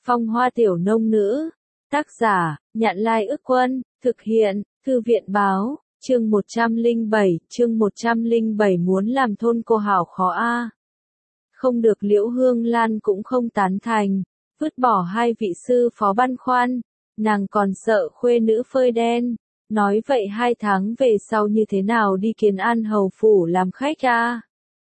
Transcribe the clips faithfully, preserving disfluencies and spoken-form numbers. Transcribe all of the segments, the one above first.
Phong hoa tiểu nông nữ. Tác giả, Nhạn Lai Ức Quân, thực hiện, Thư viện báo, chương một trăm lẻ bảy, chương một trăm lẻ bảy muốn làm thôn cô hảo khó a. Không được Liễu Hương Lan cũng không tán thành, vứt bỏ hai vị sư phó băn khoăn, nàng còn sợ khuê nữ phơi đen, nói vậy hai tháng về sau như thế nào đi Kiến An hầu phủ làm khách a.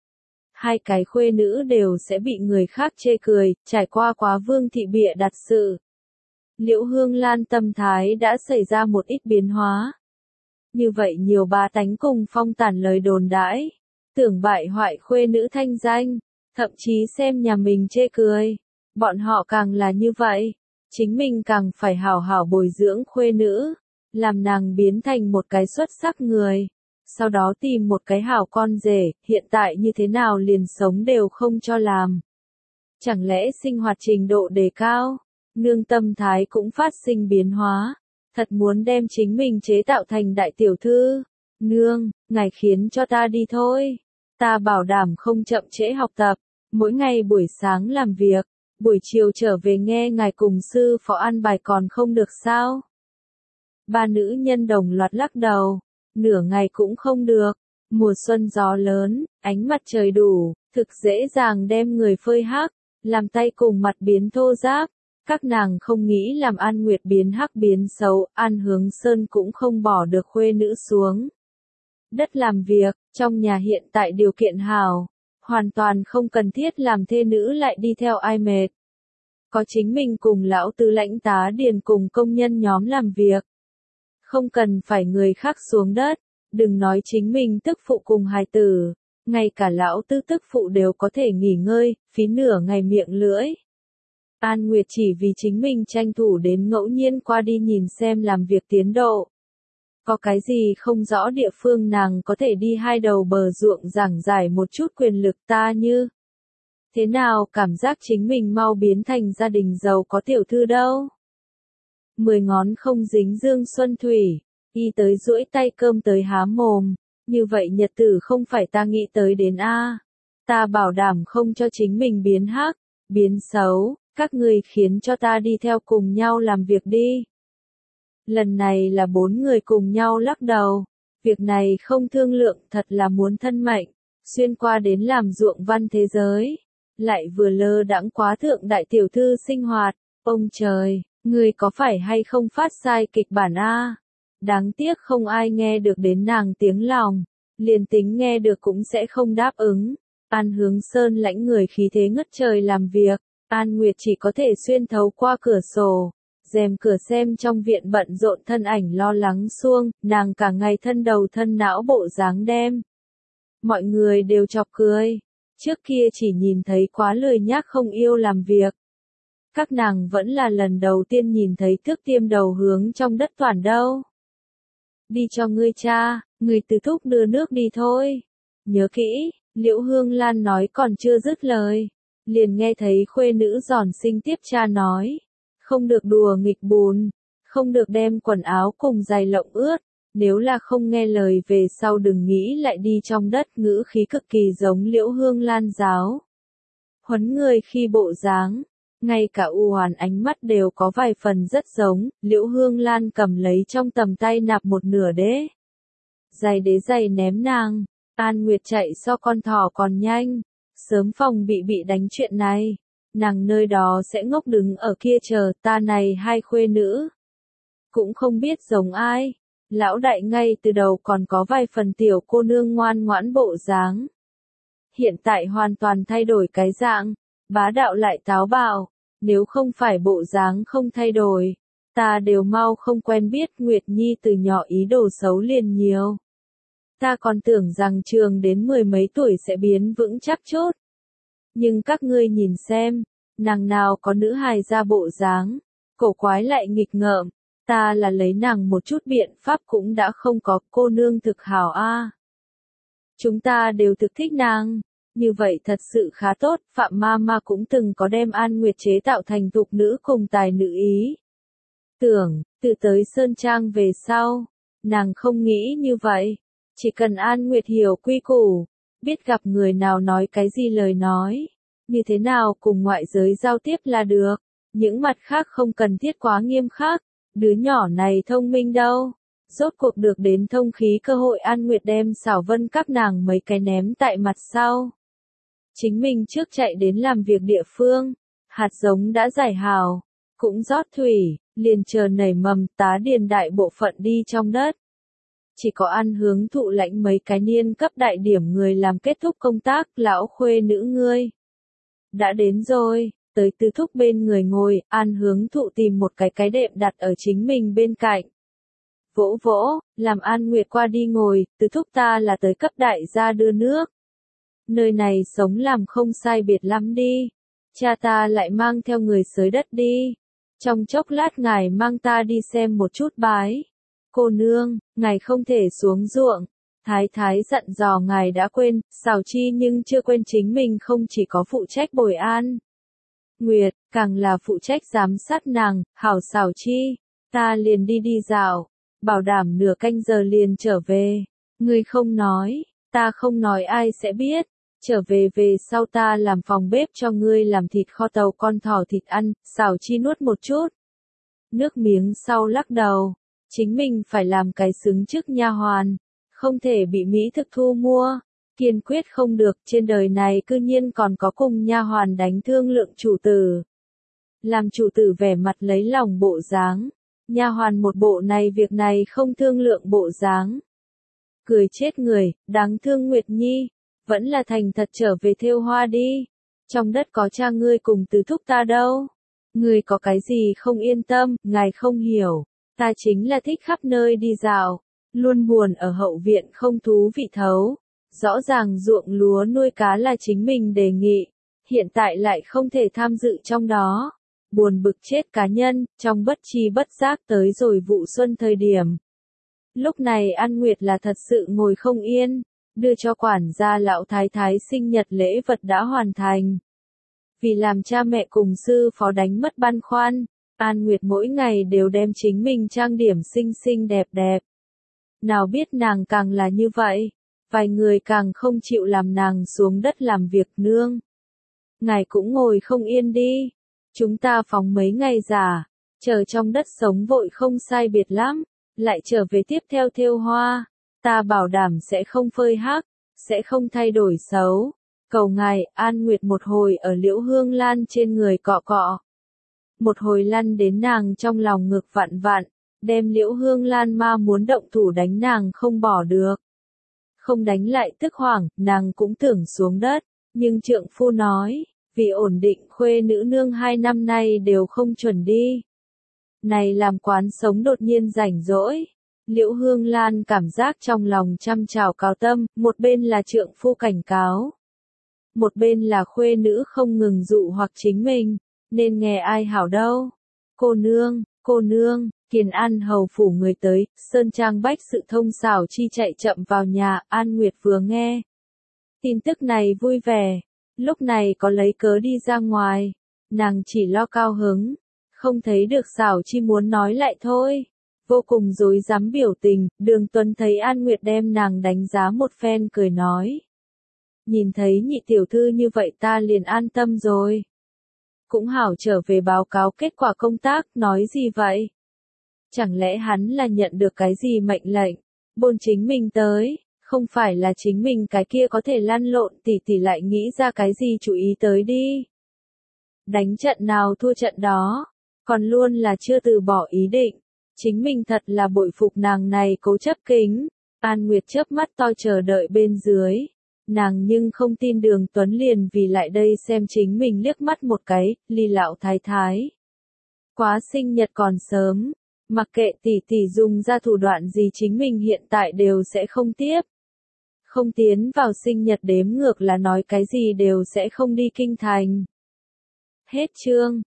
Hai cái khuê nữ đều sẽ bị người khác chê cười, trải qua quá Vương thị bịa đặt sự. Liễu Hương Lan tâm thái đã xảy ra một ít biến hóa. Như vậy nhiều bá tánh cùng phong tản lời đồn đãi, tưởng bại hoại khuê nữ thanh danh, thậm chí xem nhà mình chê cười. Bọn họ càng là như vậy, chính mình càng phải hảo hảo bồi dưỡng khuê nữ, làm nàng biến thành một cái xuất sắc người. Sau đó tìm một cái hảo con rể, hiện tại như thế nào liền sống đều không cho làm. Chẳng lẽ sinh hoạt trình độ đề cao, nương tâm thái cũng phát sinh biến hóa, thật muốn đem chính mình chế tạo thành đại tiểu thư. Nương, ngài khiến cho ta đi thôi, ta bảo đảm không chậm trễ học tập, mỗi ngày buổi sáng làm việc, buổi chiều trở về nghe ngài cùng sư phó ăn bài còn không được sao? Ba nữ nhân đồng loạt lắc đầu. Nửa ngày cũng không được, mùa xuân gió lớn, ánh mặt trời đủ, thực dễ dàng đem người phơi hắc, làm tay cùng mặt biến thô ráp. Các nàng không nghĩ làm An Nguyệt biến hắc biến xấu, An Hướng Sơn cũng không bỏ được khuê nữ xuống đất làm việc, trong nhà hiện tại điều kiện hảo, hoàn toàn không cần thiết làm thê nữ lại đi theo ai mệt. Có chính mình cùng lão tư lãnh tá điền cùng công nhân nhóm làm việc. Không cần phải người khác xuống đất, đừng nói chính mình tức phụ cùng hài tử, ngay cả lão tư tức phụ đều có thể nghỉ ngơi, phí nửa ngày miệng lưỡi. An Nguyệt chỉ vì chính mình tranh thủ đến ngẫu nhiên qua đi nhìn xem làm việc tiến độ. Có cái gì không rõ địa phương nàng có thể đi hai đầu bờ ruộng giảng giải một chút quyền lực ta như. Thế nào cảm giác chính mình mau biến thành gia đình giàu có tiểu thư đâu. Mười ngón không dính dương xuân thủy, y tới duỗi tay cơm tới há mồm, như vậy nhật tử không phải ta nghĩ tới đến a. Ta bảo đảm không cho chính mình biến hắc, biến xấu, các người khiến cho ta đi theo cùng nhau làm việc đi. Lần này là bốn người cùng nhau lắc đầu, việc này không thương lượng thật là muốn thân mệnh, xuyên qua đến làm ruộng văn thế giới, lại vừa lơ đãng quá thượng đại tiểu thư sinh hoạt, ông trời. Người có phải hay không phát sai kịch bản a? Đáng tiếc không ai nghe được đến nàng tiếng lòng, liền tính nghe được cũng sẽ không đáp ứng. An Hướng Sơn lãnh người khí thế ngất trời làm việc, An Nguyệt chỉ có thể xuyên thấu qua cửa sổ, rèm cửa xem trong viện bận rộn thân ảnh lo lắng xuông, nàng cả ngày thân đầu thân não bộ dáng đem. Mọi người đều chọc cười, trước kia chỉ nhìn thấy quá lười nhác không yêu làm việc. Các nàng vẫn là lần đầu tiên nhìn thấy thước tiêm đầu hướng trong đất toàn đâu. Đi cho ngươi cha, ngươi từ thúc đưa nước đi thôi. Nhớ kỹ, Liễu Hương Lan nói còn chưa dứt lời. Liền nghe thấy khuê nữ giòn xinh tiếp cha nói. Không được đùa nghịch bùn, không được đem quần áo cùng giày lộng ướt. Nếu là không nghe lời về sau đừng nghĩ lại đi trong đất, ngữ khí cực kỳ giống Liễu Hương Lan giáo. Huấn người khi bộ dáng. Ngay cả U Hoàn ánh mắt đều có vài phần rất giống, Liễu Hương Lan cầm lấy trong tầm tay nạp một nửa đế. Giày đế giày ném nàng, An Nguyệt chạy so con thỏ còn nhanh, sớm phòng bị bị đánh chuyện này, nàng nơi đó sẽ ngốc đứng ở kia chờ ta này hai khuê nữ. Cũng không biết giống ai, lão đại ngay từ đầu còn có vài phần tiểu cô nương ngoan ngoãn bộ dáng. Hiện tại hoàn toàn thay đổi cái dạng. Bá đạo lại táo bạo, nếu không phải bộ dáng không thay đổi, ta đều mau không quen biết Nguyệt Nhi từ nhỏ ý đồ xấu liền nhiều. Ta còn tưởng rằng trường đến mười mấy tuổi sẽ biến vững chắc chốt. Nhưng các ngươi nhìn xem, nàng nào có nữ hài ra bộ dáng, cổ quái lại nghịch ngợm, ta là lấy nàng một chút biện pháp cũng đã không có, cô nương thực hảo a. Chúng ta đều thực thích nàng. Như vậy thật sự khá tốt, Phạm Ma Ma cũng từng có đem An Nguyệt chế tạo thành tục nữ cùng tài nữ ý. Tưởng, từ tới Sơn Trang về sau, nàng không nghĩ như vậy, chỉ cần An Nguyệt hiểu quy củ, biết gặp người nào nói cái gì lời nói, như thế nào cùng ngoại giới giao tiếp là được, Những mặt khác không cần thiết quá nghiêm khắc, đứa nhỏ này thông minh đâu. Rốt cuộc được đến thông khí cơ hội An Nguyệt đem xảo vân các nàng mấy cái ném tại mặt sau. Chính mình trước chạy đến làm việc địa phương, hạt giống đã giải hào, cũng rót thủy, liền chờ nảy mầm tá điền đại bộ phận đi trong đất. Chỉ có ăn hướng thụ lãnh mấy cái niên cấp đại điểm người làm kết thúc công tác, lão khuê nữ ngươi. Đã đến rồi, tới Từ Thúc bên người ngồi, An hướng thụ tìm một cái cái đệm đặt ở chính mình bên cạnh. Vỗ vỗ, làm An Nguyệt qua đi ngồi, Từ Thúc ta là tới cấp đại gia đưa nước. Nơi này sống làm không sai biệt lắm đi. Cha ta lại mang theo người xới đất đi. Trong chốc lát ngài mang ta đi xem một chút bái. Cô nương, ngài không thể xuống ruộng. Thái thái dặn dò ngài đã quên, xảo chi nhưng chưa quên chính mình không chỉ có phụ trách bồi an Nguyệt, càng là phụ trách giám sát nàng, hảo xảo chi. Ta liền đi đi dạo, bảo đảm nửa canh giờ liền trở về. Ngươi không nói, ta không nói ai sẽ biết. Trở về về sau ta làm phòng bếp cho ngươi làm thịt kho tàu con thỏ thịt ăn, xảo chi nuốt một chút. Nước miếng sau lắc đầu, chính mình phải làm cái xứng trước nha hoàn, không thể bị mỹ thực thu mua, kiên quyết không được, trên đời này cư nhiên còn có cùng nha hoàn đánh thương lượng chủ tử. Làm chủ tử vẻ mặt lấy lòng bộ dáng, nha hoàn một bộ này việc này không thương lượng bộ dáng. Cười chết người, đáng thương Nguyệt Nhi. Vẫn là thành thật trở về thêu hoa đi. Trong đất có cha ngươi cùng Từ Thúc ta đâu. Ngươi có cái gì không yên tâm, ngài không hiểu. Ta chính là thích khắp nơi đi dạo. Luôn buồn ở hậu viện không thú vị thấu. Rõ ràng ruộng lúa nuôi cá là chính mình đề nghị. Hiện tại lại không thể tham dự trong đó. Buồn bực chết cá nhân, trong bất chi bất giác tới rồi vụ xuân thời điểm. Lúc này An Nguyệt là thật sự ngồi không yên. Đưa cho quản gia lão thái thái sinh nhật lễ vật đã hoàn thành. Vì làm cha mẹ cùng sư phó đánh mất băn khoăn, An Nguyệt mỗi ngày đều đem chính mình trang điểm xinh xinh đẹp đẹp. Nào biết nàng càng là như vậy, vài người càng không chịu làm nàng xuống đất làm việc nương. Ngài cũng ngồi không yên đi, chúng ta phóng mấy ngày giả, chờ trong đất sống vội không sai biệt lắm, lại trở về tiếp theo thêu hoa. Ta bảo đảm sẽ không phơi hắc, sẽ không thay đổi xấu. Cầu ngài, An Nguyệt một hồi ở Liễu Hương Lan trên người cọ cọ. Một hồi lăn đến nàng trong lòng ngực vặn vặn, đem Liễu Hương Lan ma muốn động thủ đánh nàng không bỏ được. Không đánh lại tức hoảng, nàng cũng tưởng xuống đất, nhưng trượng phu nói, vì ổn định khuê nữ nương hai năm nay đều không chuẩn đi. Này làm quán sống đột nhiên rảnh rỗi. Liễu Hương Lan cảm giác trong lòng trăm trào cao tâm, một bên là trượng phu cảnh cáo. Một bên là khuê nữ không ngừng dụ hoặc chính mình, nên nghe ai hảo đâu. Cô nương, cô nương, Kiền An hầu phủ người tới, Sơn Trang bách sự thông xảo chi chạy chậm vào nhà, An Nguyệt vừa nghe. Tin tức này vui vẻ, lúc này có lấy cớ đi ra ngoài, nàng chỉ lo cao hứng, không thấy được xảo chi muốn nói lại thôi. Vô cùng dối dám biểu tình, Đường Tuấn thấy An Nguyệt đem nàng đánh giá một phen cười nói. Nhìn thấy nhị tiểu thư như vậy ta liền an tâm rồi. Cũng hảo trở về báo cáo kết quả công tác, nói gì vậy? Chẳng lẽ hắn là nhận được cái gì mệnh lệnh, bôn chính mình tới, không phải là chính mình cái kia có thể lăn lộn tỉ tỉ lại nghĩ ra cái gì chú ý tới đi. Đánh trận nào thua trận đó, còn luôn là chưa từ bỏ ý định. Chính mình thật là bội phục nàng này cố chấp kính. An Nguyệt chớp mắt to chờ đợi bên dưới. Nàng nhưng không tin Đường Tuấn liền vì lại đây xem chính mình liếc mắt một cái, ly lão thái thái. Quá sinh nhật còn sớm, mặc kệ tỷ tỷ dùng ra thủ đoạn gì chính mình hiện tại đều sẽ không tiếp. Không tiến vào sinh nhật đếm ngược là nói cái gì đều sẽ không đi kinh thành. Hết chương.